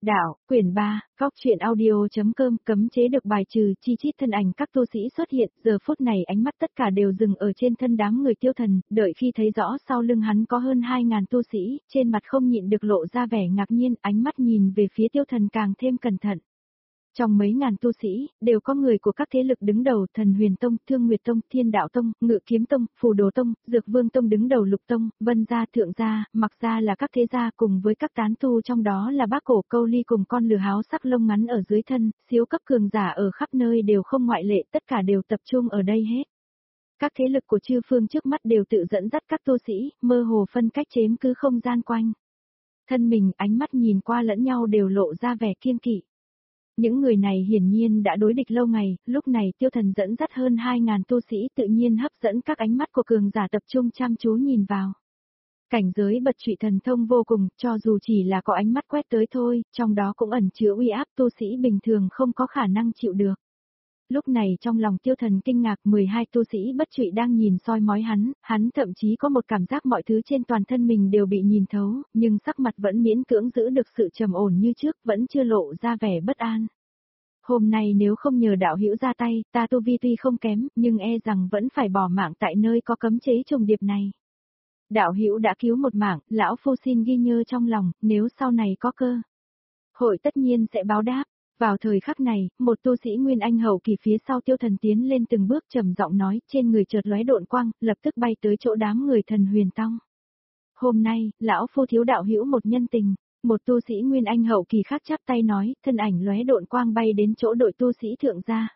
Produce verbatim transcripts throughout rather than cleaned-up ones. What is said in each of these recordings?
Đạo, quyển ba, góc truyện audio.com cấm chế được bài trừ chi chít thân ảnh các tu sĩ xuất hiện, giờ phút này ánh mắt tất cả đều dừng ở trên thân đám người Tiêu Thần, đợi khi thấy rõ sau lưng hắn có hơn hai ngàn tu sĩ, trên mặt không nhịn được lộ ra vẻ ngạc nhiên, ánh mắt nhìn về phía Tiêu Thần càng thêm cẩn thận. Trong mấy ngàn tu sĩ, đều có người của các thế lực đứng đầu, Thần Huyền Tông, Thương Nguyệt Tông, Thiên Đạo Tông, Ngự Kiếm Tông, Phù Đồ Tông, Dược Vương Tông đứng đầu Lục Tông, Vân Gia, Thượng Gia, Mặc Gia là các thế gia cùng với các tán tu trong đó là bác cổ câu ly cùng con lừa háo sắc lông ngắn ở dưới thân, siêu cấp cường giả ở khắp nơi đều không ngoại lệ, tất cả đều tập trung ở đây hết. Các thế lực của chư phương trước mắt đều tự dẫn dắt các tu sĩ, mơ hồ phân cách chiếm cứ không gian quanh. Thân mình, ánh mắt nhìn qua lẫn nhau đều lộ ra vẻ kiêng kỵ. Những người này hiển nhiên đã đối địch lâu ngày, lúc này Tiêu Thần dẫn dắt hơn hai ngàn tu sĩ tự nhiên hấp dẫn các ánh mắt của cường giả tập trung chăm chú nhìn vào. Cảnh giới bật trụy thần thông vô cùng, cho dù chỉ là có ánh mắt quét tới thôi, trong đó cũng ẩn chứa uy áp tu sĩ bình thường không có khả năng chịu được. Lúc này trong lòng Tiêu Thần kinh ngạc, mười hai tu sĩ bất trụy đang nhìn soi mói hắn, hắn thậm chí có một cảm giác mọi thứ trên toàn thân mình đều bị nhìn thấu, nhưng sắc mặt vẫn miễn cưỡng giữ được sự trầm ổn như trước, vẫn chưa lộ ra vẻ bất an. Hôm nay nếu không nhờ đạo hữu ra tay, ta tu vi tuy không kém, nhưng e rằng vẫn phải bỏ mạng tại nơi có cấm chế trùng điệp này. Đạo hữu đã cứu một mạng, lão phu xin ghi nhớ trong lòng, nếu sau này có cơ hội tất nhiên sẽ báo đáp. Vào thời khắc này, một tu sĩ Nguyên Anh hậu kỳ phía sau Tiêu Thần tiến lên từng bước trầm giọng nói, trên người chợt lóe độn quang, lập tức bay tới chỗ đám người Thần Huyền Tông. Hôm nay, lão phu thiếu đạo hữu một nhân tình, một tu sĩ Nguyên Anh hậu kỳ khác chắp tay nói, thân ảnh lóe độn quang bay đến chỗ đội tu sĩ thượng gia.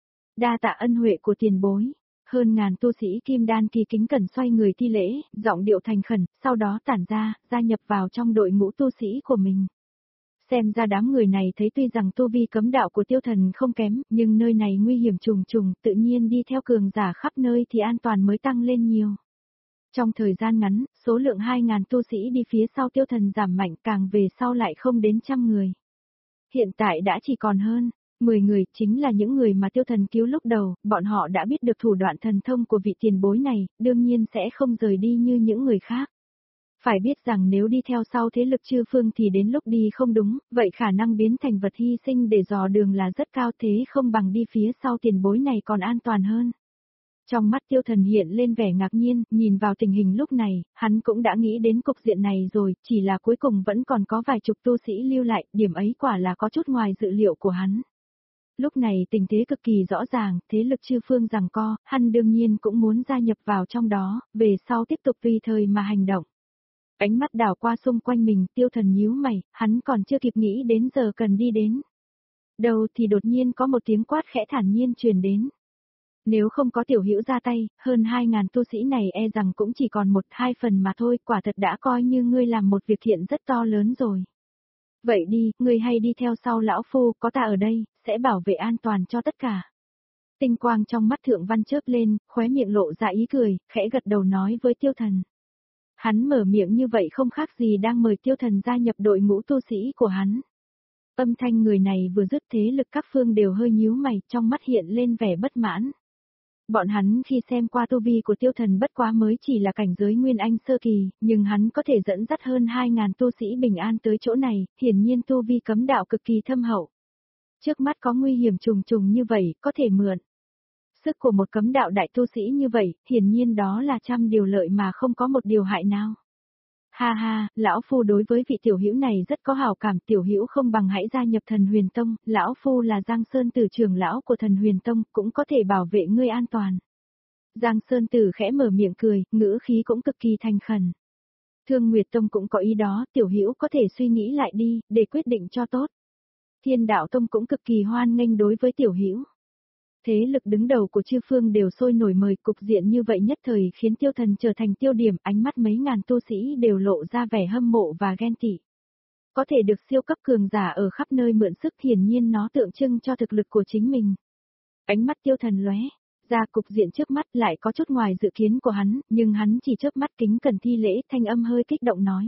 Đa tạ ân huệ của tiền bối. Hơn ngàn tu sĩ kim đan kỳ kính cẩn xoay người thi lễ, giọng điệu thành khẩn, sau đó tản ra, gia nhập vào trong đội ngũ tu sĩ của mình. Xem ra đám người này thấy tuy rằng tu vi cấm đạo của Tiêu Thần không kém, nhưng nơi này nguy hiểm trùng trùng, tự nhiên đi theo cường giả khắp nơi thì an toàn mới tăng lên nhiều. Trong thời gian ngắn, số lượng hai ngàn tu sĩ đi phía sau Tiêu Thần giảm mạnh, càng về sau lại không đến trăm người. Hiện tại đã chỉ còn hơn mười người, chính là những người mà Tiêu Thần cứu lúc đầu, bọn họ đã biết được thủ đoạn thần thông của vị tiền bối này, đương nhiên sẽ không rời đi như những người khác. Phải biết rằng nếu đi theo sau thế lực chư phương thì đến lúc đi không đúng, vậy khả năng biến thành vật hy sinh để dò đường là rất cao, thế không bằng đi phía sau tiền bối này còn an toàn hơn. Trong mắt Tiêu Thần hiện lên vẻ ngạc nhiên, nhìn vào tình hình lúc này, hắn cũng đã nghĩ đến cục diện này rồi, chỉ là cuối cùng vẫn còn có vài chục tu sĩ lưu lại, điểm ấy quả là có chút ngoài dự liệu của hắn. Lúc này tình thế cực kỳ rõ ràng, thế lực chư phương giằng co, hắn đương nhiên cũng muốn gia nhập vào trong đó, về sau tiếp tục tùy thời mà hành động. Ánh mắt đảo qua xung quanh mình, Tiêu Thần nhíu mày, hắn còn chưa kịp nghĩ đến giờ cần đi đến đâu thì đột nhiên có một tiếng quát khẽ thản nhiên truyền đến. Nếu không có tiểu hữu ra tay, hơn hai ngàn tu sĩ này e rằng cũng chỉ còn một hai phần mà thôi, quả thật đã coi như ngươi làm một việc thiện rất to lớn rồi. Vậy đi, ngươi hay đi theo sau lão phu, có ta ở đây, sẽ bảo vệ an toàn cho tất cả. Tinh quang trong mắt Thượng Văn chớp lên, khóe miệng lộ ra ý cười, khẽ gật đầu nói với Tiêu Thần. Hắn mở miệng như vậy không khác gì đang mời Tiêu Thần gia nhập đội ngũ tu sĩ của hắn. Âm thanh người này vừa dứt, thế lực các phương đều hơi nhíu mày, trong mắt hiện lên vẻ bất mãn. Bọn hắn khi xem qua tu vi của Tiêu Thần bất quá mới chỉ là cảnh giới Nguyên Anh sơ kỳ, nhưng hắn có thể dẫn dắt hơn hai ngàn tu sĩ bình an tới chỗ này, hiển nhiên tu vi cấm đạo cực kỳ thâm hậu. Trước mắt có nguy hiểm trùng trùng như vậy, có thể mượn sức của một cấm đạo đại tu sĩ như vậy, hiển nhiên đó là trăm điều lợi mà không có một điều hại nào. Ha ha, lão phu đối với vị tiểu hữu này rất có hảo cảm, tiểu hữu không bằng hãy gia nhập Thần Huyền Tông, lão phu là Giang Sơn Tử trưởng lão của Thần Huyền Tông, cũng có thể bảo vệ ngươi an toàn. Giang Sơn Tử khẽ mở miệng cười, ngữ khí cũng cực kỳ thành khẩn. Thương Nguyệt Tông cũng có ý đó, tiểu hữu có thể suy nghĩ lại đi, để quyết định cho tốt. Thiên Đạo Tông cũng cực kỳ hoan nghênh đối với tiểu hữu. Thế lực đứng đầu của chư phương đều sôi nổi mời, cục diện như vậy nhất thời khiến Tiêu Thần trở thành tiêu điểm, ánh mắt mấy ngàn tu sĩ đều lộ ra vẻ hâm mộ và ghen tị. Có thể được siêu cấp cường giả ở khắp nơi mượn sức, hiển nhiên nó tượng trưng cho thực lực của chính mình. Ánh mắt Tiêu Thần lóe ra, cục diện trước mắt lại có chút ngoài dự kiến của hắn, nhưng hắn chỉ chớp mắt kính cẩn thi lễ, thanh âm hơi kích động nói.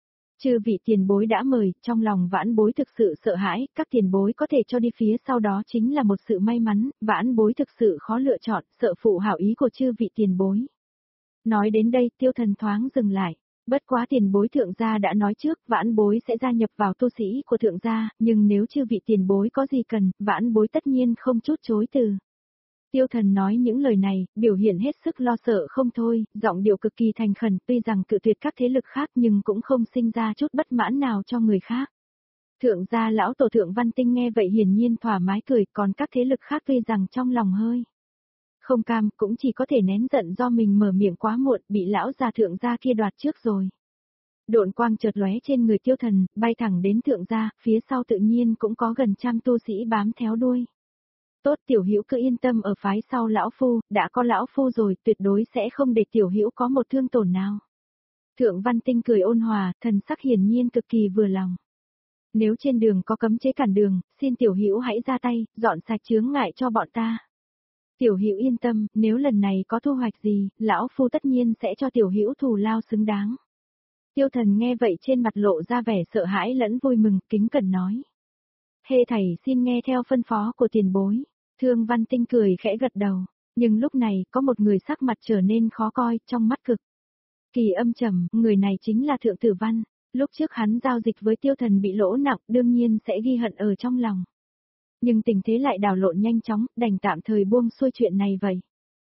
Chư vị tiền bối đã mời, trong lòng vãn bối thực sự sợ hãi, các tiền bối có thể cho đi phía sau đó chính là một sự may mắn, vãn bối thực sự khó lựa chọn, sợ phụ hảo ý của chư vị tiền bối. Nói đến đây, Tiêu Thần thoáng dừng lại. Bất quá tiền bối thượng gia đã nói trước, vãn bối sẽ gia nhập vào tu sĩ của thượng gia, nhưng nếu chư vị tiền bối có gì cần, vãn bối tất nhiên không chút chối từ. Tiêu Thần nói những lời này, biểu hiện hết sức lo sợ không thôi, giọng điệu cực kỳ thành khẩn, tuy rằng cự tuyệt các thế lực khác nhưng cũng không sinh ra chút bất mãn nào cho người khác. Thượng gia lão tổ Thượng Văn Tinh nghe vậy hiển nhiên thoải mái cười, còn các thế lực khác tuy rằng trong lòng hơi không cam, cũng chỉ có thể nén giận do mình mở miệng quá muộn, bị lão già thượng gia kia đoạt trước rồi. Độn quang chợt lóe trên người Tiêu Thần, bay thẳng đến thượng gia, phía sau tự nhiên cũng có gần trăm tu sĩ bám theo đuôi. Tốt, tiểu hữu cứ yên tâm, ở phái sau lão phu, đã có lão phu rồi, tuyệt đối sẽ không để tiểu hữu có một thương tổn nào. Thượng Văn Tinh cười ôn hòa, thần sắc hiển nhiên cực kỳ vừa lòng. Nếu trên đường có cấm chế cản đường, xin tiểu hữu hãy ra tay, dọn sạch chướng ngại cho bọn ta. Tiểu hữu yên tâm, nếu lần này có thu hoạch gì, lão phu tất nhiên sẽ cho tiểu hữu thù lao xứng đáng. Tiêu Thần nghe vậy trên mặt lộ ra vẻ sợ hãi lẫn vui mừng, kính cẩn nói. Hê thầy xin nghe theo phân phó của tiền bối. Thương Văn Tinh cười khẽ gật đầu, nhưng lúc này có một người sắc mặt trở nên khó coi, trong mắt cực kỳ âm trầm, người này chính là Thượng Tử Văn. Lúc trước hắn giao dịch với Tiêu Thần bị lỗ nặng, đương nhiên sẽ ghi hận ở trong lòng. Nhưng tình thế lại đảo lộn nhanh chóng, đành tạm thời buông xuôi chuyện này vậy.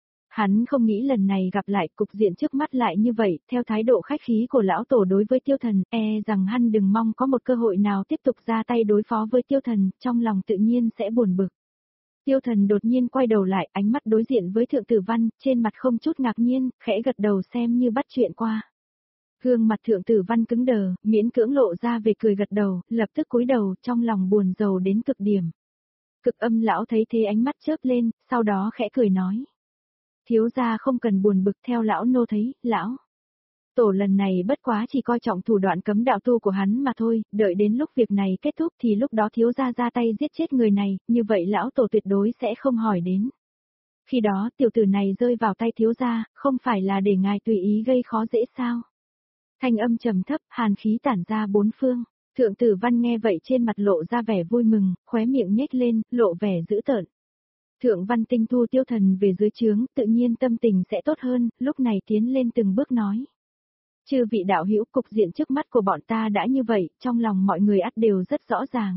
Hắn không nghĩ lần này gặp lại cục diện trước mắt lại như vậy, theo thái độ khách khí của lão tổ đối với Tiêu Thần, e rằng hắn đừng mong có một cơ hội nào tiếp tục ra tay đối phó với Tiêu Thần, trong lòng tự nhiên sẽ buồn bực. Tiêu Thần đột nhiên quay đầu lại, ánh mắt đối diện với Thượng Tử Văn, trên mặt không chút ngạc nhiên, khẽ gật đầu xem như bắt chuyện qua. Gương mặt Thượng Tử Văn cứng đờ, miễn cưỡng lộ ra về cười gật đầu, lập tức cúi đầu, trong lòng buồn rầu đến cực điểm. Cực Âm lão thấy thế ánh mắt chớp lên, sau đó khẽ cười nói. Thiếu gia không cần buồn bực, theo lão nô thấy, lão tổ lần này bất quá chỉ coi trọng thủ đoạn cấm đạo tu của hắn mà thôi, đợi đến lúc việc này kết thúc thì lúc đó thiếu gia ra tay giết chết người này, như vậy lão tổ tuyệt đối sẽ không hỏi đến. Khi đó tiểu tử này rơi vào tay thiếu gia, không phải là để ngài tùy ý gây khó dễ sao? Thanh âm trầm thấp, hàn khí tản ra bốn phương. Thượng Tử Văn nghe vậy trên mặt lộ ra vẻ vui mừng, khóe miệng nhếch lên, lộ vẻ dữ tợn. Thượng Văn Tinh thu Tiêu Thần về dưới trướng, tự nhiên tâm tình sẽ tốt hơn, lúc này tiến lên từng bước nói. Chư vị đạo hữu, cục diện trước mắt của bọn ta đã như vậy, trong lòng mọi người ắt đều rất rõ ràng.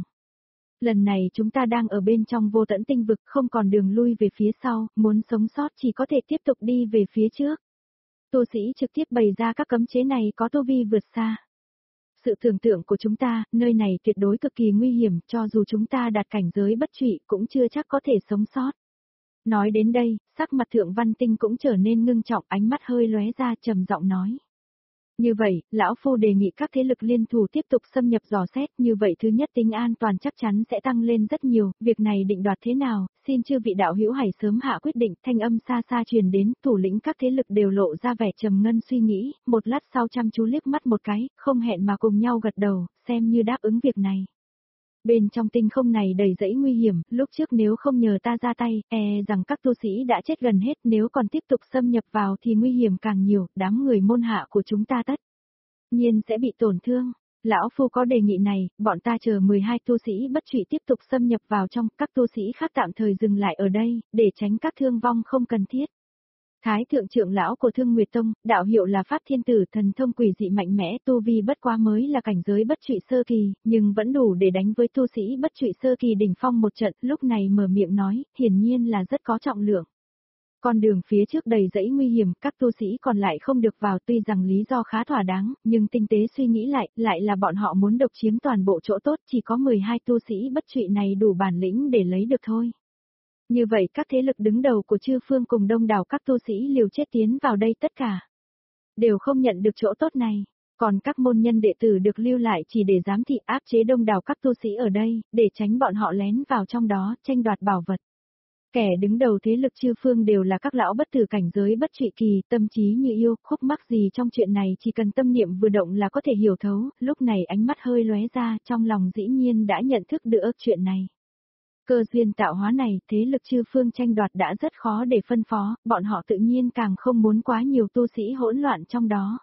Lần này chúng ta đang ở bên trong vô tận tinh vực, không còn đường lui về phía sau, muốn sống sót chỉ có thể tiếp tục đi về phía trước. Tu sĩ trực tiếp bày ra các cấm chế này có tu vi vượt xa sự tưởng tượng của chúng ta, nơi này tuyệt đối cực kỳ nguy hiểm, cho dù chúng ta đạt cảnh giới bất trụy cũng chưa chắc có thể sống sót. Nói đến đây, sắc mặt Thượng Văn Tinh cũng trở nên ngưng trọng, ánh mắt hơi lóe ra, trầm giọng nói. Như vậy, lão phu đề nghị các thế lực liên thủ tiếp tục xâm nhập dò xét, như vậy thứ nhất tính an toàn chắc chắn sẽ tăng lên rất nhiều, việc này định đoạt thế nào, xin chư vị đạo hữu hãy sớm hạ quyết định. Thanh âm xa xa truyền đến, thủ lĩnh các thế lực đều lộ ra vẻ trầm ngân suy nghĩ, một lát sau chăm chú liếc mắt một cái, không hẹn mà cùng nhau gật đầu, xem như đáp ứng việc này. Bên trong tinh không này đầy rẫy nguy hiểm, lúc trước nếu không nhờ ta ra tay, e rằng các tu sĩ đã chết gần hết, nếu còn tiếp tục xâm nhập vào thì nguy hiểm càng nhiều, đám người môn hạ của chúng ta tất nhiên sẽ bị tổn thương. Lão phu có đề nghị này, bọn ta chờ mười hai tu sĩ bất trụy tiếp tục xâm nhập vào trong, các tu sĩ khác tạm thời dừng lại ở đây, để tránh các thương vong không cần thiết. Thái thượng trưởng lão của Thương Nguyệt Tông, đạo hiệu là Pháp Thiên Tử, thần thông quỷ dị mạnh mẽ, tu vi bất quá mới là cảnh giới bất trụy sơ kỳ, nhưng vẫn đủ để đánh với tu sĩ bất trụy sơ kỳ đỉnh phong một trận, lúc này mở miệng nói, hiển nhiên là rất có trọng lượng. Con đường phía trước đầy rẫy nguy hiểm, các tu sĩ còn lại không được vào, tuy rằng lý do khá thỏa đáng, nhưng tinh tế suy nghĩ lại, lại là bọn họ muốn độc chiếm toàn bộ chỗ tốt, chỉ có mười hai tu sĩ bất trụy này đủ bản lĩnh để lấy được thôi. Như vậy các thế lực đứng đầu của chư phương cùng đông đảo các tu sĩ liều chết tiến vào đây tất cả đều không nhận được chỗ tốt này, còn các môn nhân đệ tử được lưu lại chỉ để giám thị áp chế đông đảo các tu sĩ ở đây, để tránh bọn họ lén vào trong đó, tranh đoạt bảo vật. Kẻ đứng đầu thế lực chư phương đều là các lão bất tử cảnh giới bất trụy kỳ, tâm trí như yêu, khúc mắc gì trong chuyện này chỉ cần tâm niệm vừa động là có thể hiểu thấu, lúc này ánh mắt hơi lóe ra, trong lòng dĩ nhiên đã nhận thức được chuyện này. Cơ duyên tạo hóa này, thế lực chư phương tranh đoạt đã rất khó để phân phó, bọn họ tự nhiên càng không muốn quá nhiều tu sĩ hỗn loạn trong đó.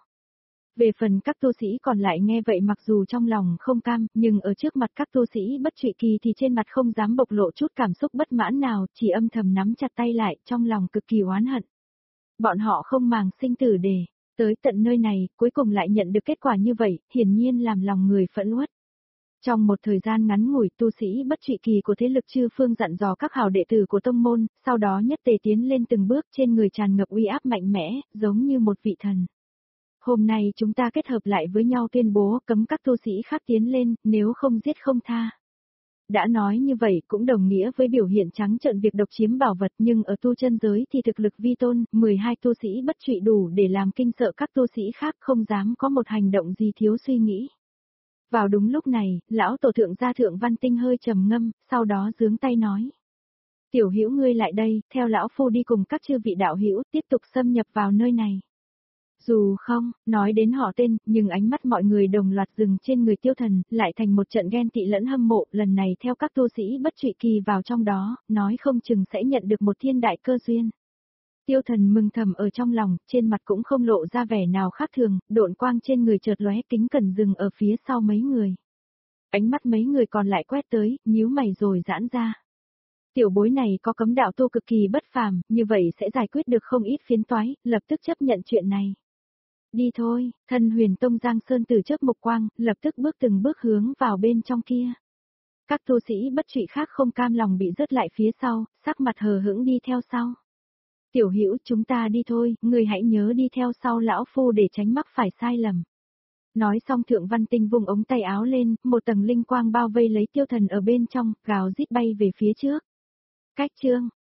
Về phần các tu sĩ còn lại nghe vậy mặc dù trong lòng không cam, nhưng ở trước mặt các tu sĩ bất trụy kỳ thì trên mặt không dám bộc lộ chút cảm xúc bất mãn nào, chỉ âm thầm nắm chặt tay lại, trong lòng cực kỳ oán hận. Bọn họ không màng sinh tử để Tới tận nơi này, cuối cùng lại nhận được kết quả như vậy, hiển nhiên làm lòng người phẫn uất. Trong một thời gian ngắn ngủi, tu sĩ bất trụy kỳ của thế lực chư phương dặn dò các hào đệ tử của tông môn, sau đó nhất tề tiến lên từng bước, trên người tràn ngập uy áp mạnh mẽ, giống như một vị thần. Hôm nay chúng ta kết hợp lại với nhau tuyên bố cấm các tu sĩ khác tiến lên, nếu không giết không tha. Đã nói như vậy cũng đồng nghĩa với biểu hiện trắng trợn việc độc chiếm bảo vật, nhưng ở tu chân giới thì thực lực vi tôn, mười hai tu sĩ bất trụy đủ để làm kinh sợ các tu sĩ khác, không dám có một hành động gì thiếu suy nghĩ. Vào đúng lúc này, lão tổ thượng gia Thượng Văn Tinh hơi trầm ngâm, sau đó giương tay nói: "Tiểu Hữu ngươi lại đây, theo lão phu đi cùng các chư vị đạo hữu tiếp tục xâm nhập vào nơi này." Dù không, nói đến họ tên, nhưng ánh mắt mọi người đồng loạt dừng trên người Tiêu Thần, lại thành một trận ghen tị lẫn hâm mộ, lần này theo các tu sĩ bất trụy kỳ vào trong đó, nói không chừng sẽ nhận được một thiên đại cơ duyên. Tiêu Thần mừng thầm ở trong lòng, trên mặt cũng không lộ ra vẻ nào khác thường, độn quang trên người chợt lóe, kính cẩn dừng ở phía sau mấy người. Ánh mắt mấy người còn lại quét tới, nhíu mày rồi giãn ra. Tiểu bối này có cấm đạo tu cực kỳ bất phàm, như vậy sẽ giải quyết được không ít phiến toái, lập tức chấp nhận chuyện này. Đi thôi, Thân Huyền Tông Giang Sơn Tử chớp mục quang, lập tức bước từng bước hướng vào bên trong kia. Các tu sĩ bất trụy khác không cam lòng bị rớt lại phía sau, sắc mặt hờ hững đi theo sau. Tiểu Hữu, chúng ta đi thôi, người hãy nhớ đi theo sau lão phu để tránh mắc phải sai lầm. Nói xong Thượng Văn Tinh vùng ống tay áo lên, một tầng linh quang bao vây lấy Tiêu Thần ở bên trong, gào rít bay về phía trước. Cách chương